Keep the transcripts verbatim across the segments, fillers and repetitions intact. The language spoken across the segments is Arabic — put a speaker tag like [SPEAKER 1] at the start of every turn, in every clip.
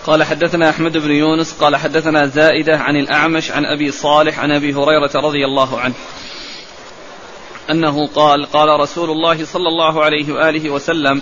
[SPEAKER 1] قال حدثنا أحمد بن يونس قال حدثنا زائدة عن الأعمش عن أبي صالح عن أبي هريرة رضي الله عنه أنه قال قال رسول الله صلى الله عليه وآله وسلم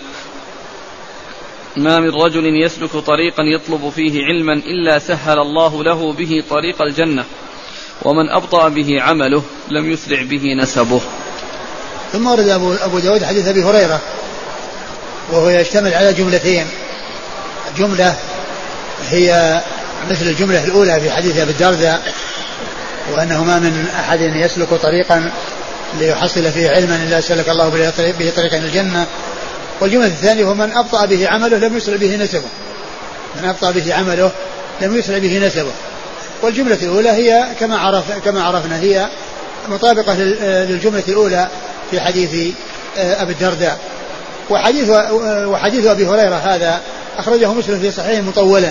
[SPEAKER 1] ما من رجل يسلك طريقا يطلب فيه علما إلا سهل الله له به طريق الجنة ومن أبطأ به عمله لم يسرع به نسبه.
[SPEAKER 2] ثم ورد أبو داود حديث أبي هريرة وهو يشتمل على جملتين. جملة هي مثل الجملة الأولى في حديث أبي الدرداء وأنه ما من أحد يسلك طريقا ليحصل فيه علما إلا سلك الله به طريقا الجنة. والجملة الثانية هو من أبطأ به عمله لم يسرع به نسبه. من أبطأ به عمله لم يسرع به نسبه. والجملة الأولى هي كما عرف كما عرفنا هي مطابقة للجملة الأولى في حديث أبي الدرداء. وحديث وحديث أبي هريرة هذا أخرجه مسلم في صحيحه مطولا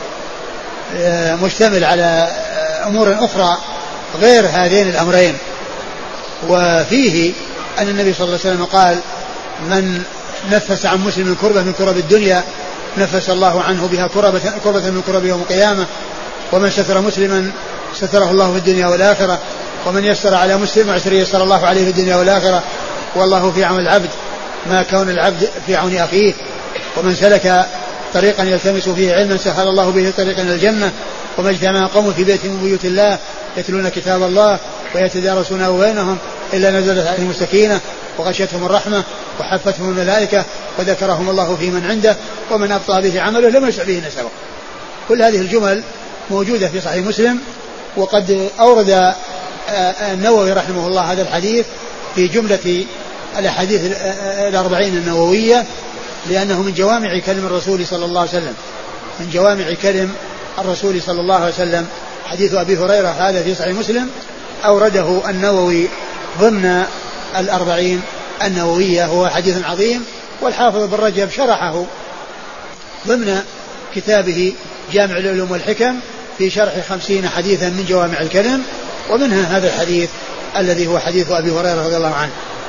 [SPEAKER 2] مشتمل على أمور أخرى غير هذين الأمرين. وفيه أن النبي صلى الله عليه وسلم قال من نفس عن مسلم كربة من كرب الدنيا نفس الله عنه بها كربة, كربة من كرب يوم القيامة ومن ستر مسلما ستره الله في الدنيا والآخرة ومن يسر على مسلم عسر يسر الله عليه في الدنيا والآخرة والله في عون العبد ما كون العبد في عون أخيه ومن سلك طريقا يلتمس فيه علما سهل الله به طريقا إلى الجنة وما اجتمع قوم في بيت من بيوت الله يتلون كتاب الله ويتدارسونه بينهم إلا نزلت عليهم السكينة وغشيتهم الرحمة وحفتهم الملائكة وذكرهم الله في من عنده ومن أبطأ به عمله لم يسع به نسبه. كل هذه الجمل موجودة في صحيح مسلم. وقد أورد النووي رحمه الله هذا الحديث في جملة الأحاديث الأربعين النووية لأنه من جوامع كلم الرسول صلى الله عليه وسلم من جوامع كلم الرسول صلى الله عليه وسلم. حديث أبي هريرة هذا في صحيح مسلم أورده النووي ضمن الأربعين النووية. هو حديث عظيم والحافظ بن رجب شرحه ضمن كتابه جامع العلوم والحكم في شرح خمسين حديثا من جوامع الكلم ومنها هذا الحديث الذي هو حديث أبي هريرة رضي الله عنه.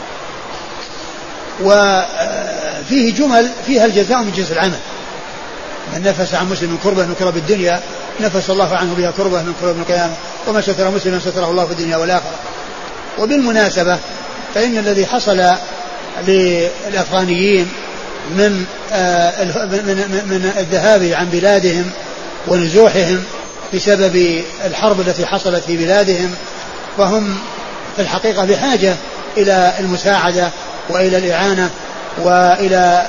[SPEAKER 2] وفيه جمل فيها الجزاء من جنس العمل. من نفس عن مسلم كربة من كرب الدنيا نفس الله عنه بها كربة من كرب القيامة وما ستر مسلما ستره الله في الدنيا والآخرة. وبالمناسبة فإن الذي حصل للأفغانيين من من الذهاب عن بلادهم ونزوحهم بسبب الحرب التي حصلت في بلادهم فهم في الحقيقة بحاجة إلى المساعدة وإلى الإعانة وإلى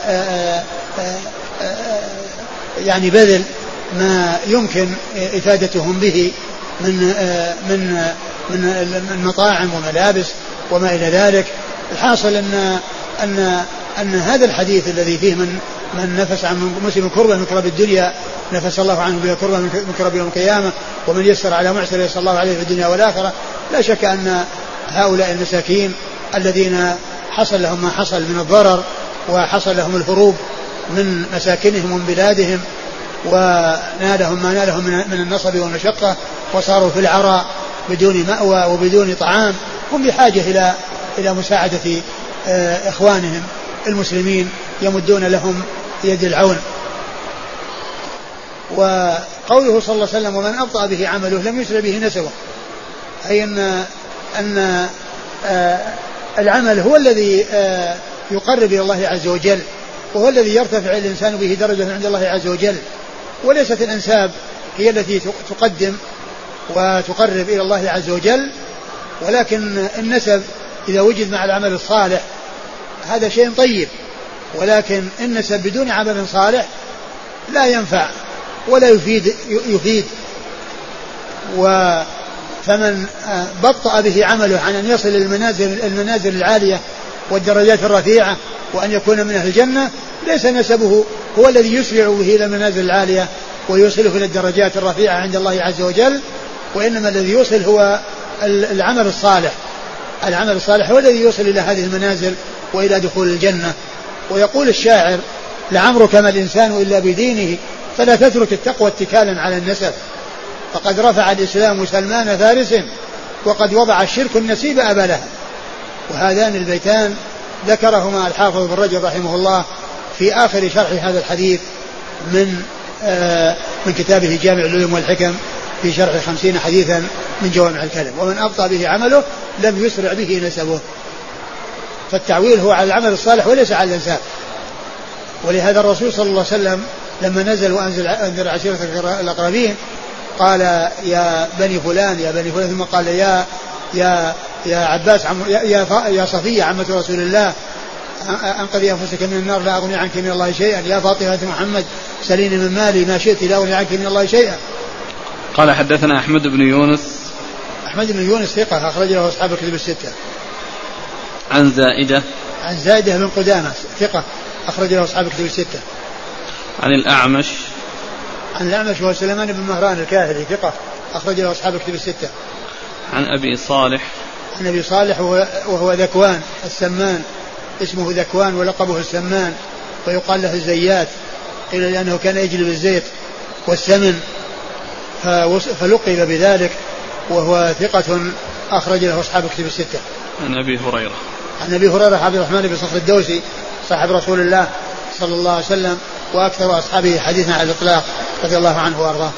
[SPEAKER 2] يعني بذل ما يمكن إفادتهم به من من من مطاعم وملابس وما إلى ذلك. الحاصل أن أن أن هذا الحديث الذي فيه من من نفس عن مسلم كربة من كرب الدنيا نفس الله عنه بها كربة من كرب يوم القيامة ومن يسر على معسر يسر الله عليه في الدنيا والآخرة. لا شك أن هؤلاء المساكين الذين حصل لهم ما حصل من الضرر وحصل لهم الهروب من مساكنهم ومن بلادهم ونالهم ما نالهم من النصب والمشقة وصاروا في العراء بدون مأوى وبدون طعام هم بحاجة إلى إلى مساعدة إخوانهم المسلمين يمدون لهم يد العون. وقوله صلى الله عليه وسلم ومن أبطأ به عمله لم يسرع به نسبه أي أن أن العمل هو الذي يقرب إلى الله عز وجل وهو الذي يرتفع الإنسان به درجة عند الله عز وجل. وليست الأنساب هي التي تقدم وتقرب إلى الله عز وجل ولكن النسب إذا وجد مع العمل الصالح هذا شيء طيب ولكن النسب بدون عمل صالح لا ينفع ولا يفيد يفيد و فمن بطأ به عمله عن أن يصل المنازل المنازل العالية والدرجات الرفيعة وأن يكون من أهل الجنة ليس نسبه هو الذي يسرع به إلى المنازل العالية ويوصله إلى الدرجات الرفيعة عند الله عز وجل وإنما الذي يوصل هو العمل الصالح. العمل الصالح هو الذي يوصل إلى هذه المنازل وإلى دخول الجنة. ويقول الشاعر لعمرك ما الإنسان إلا بدينه فلا تترك التقوى اتكالا على النسب فقد رفع الإسلام سلمان فارس وقد وضع الشرك النسيب أبا لهب. وهذان البيتان ذكرهما الحافظ بن رجب رحمه الله في آخر شرح هذا الحديث من من كتابه جامع العلوم والحكم في شرح خمسين حديثا من جوامع الكلم. ومن أبطأ به عمله لم يسرع به نسبه. فالتعويل هو على العمل الصالح وليس على الإنسان. ولهذا الرسول صلى الله عليه وسلم لما نزل وأنزل أنذر عشيرتك الأقربين قال يا بني فلان يا بني فلان، ثم قال يا يا يا عباس عم يا, يا, يا صفية عمة رسول الله أنقذي أنفسك من النار لا أغني عنك من الله شيئا، يا فاطمة محمد سليني من مالي ما شئت لا أغني عنك من الله شيئا.
[SPEAKER 1] قال حدثنا أحمد بن يونس.
[SPEAKER 2] أحمد بن يونس ثقة أخرج له أصحاب الكتب الستة.
[SPEAKER 1] عن زائدة.
[SPEAKER 2] عن زائدة بن قدامة ثقة أخرج له أصحاب الكتب الستة.
[SPEAKER 1] عن الأعمش.
[SPEAKER 2] عن الأعمش هو سليمان بن مهران الكاهلي ثقة أخرج له أصحاب الكتب الستة.
[SPEAKER 1] عن أبي صالح.
[SPEAKER 2] عن أبي صالح وهو ذكوان السمان، اسمه ذكوان ولقبه السمان، ويقال له الزيات إلا لأنه كان يجلب الزيت والسمن فلقب بذلك، وهو ثقة أخرج له أصحاب الكتب الستة.
[SPEAKER 1] عن أبي هريرة.
[SPEAKER 2] عن أبي هريرة عبد الرحمن بن صخر الدوسي صاحب رسول الله صلى الله عليه وسلم وأكثر أصحابه حديثا على الإطلاق رضي الله عنه وأرضاه.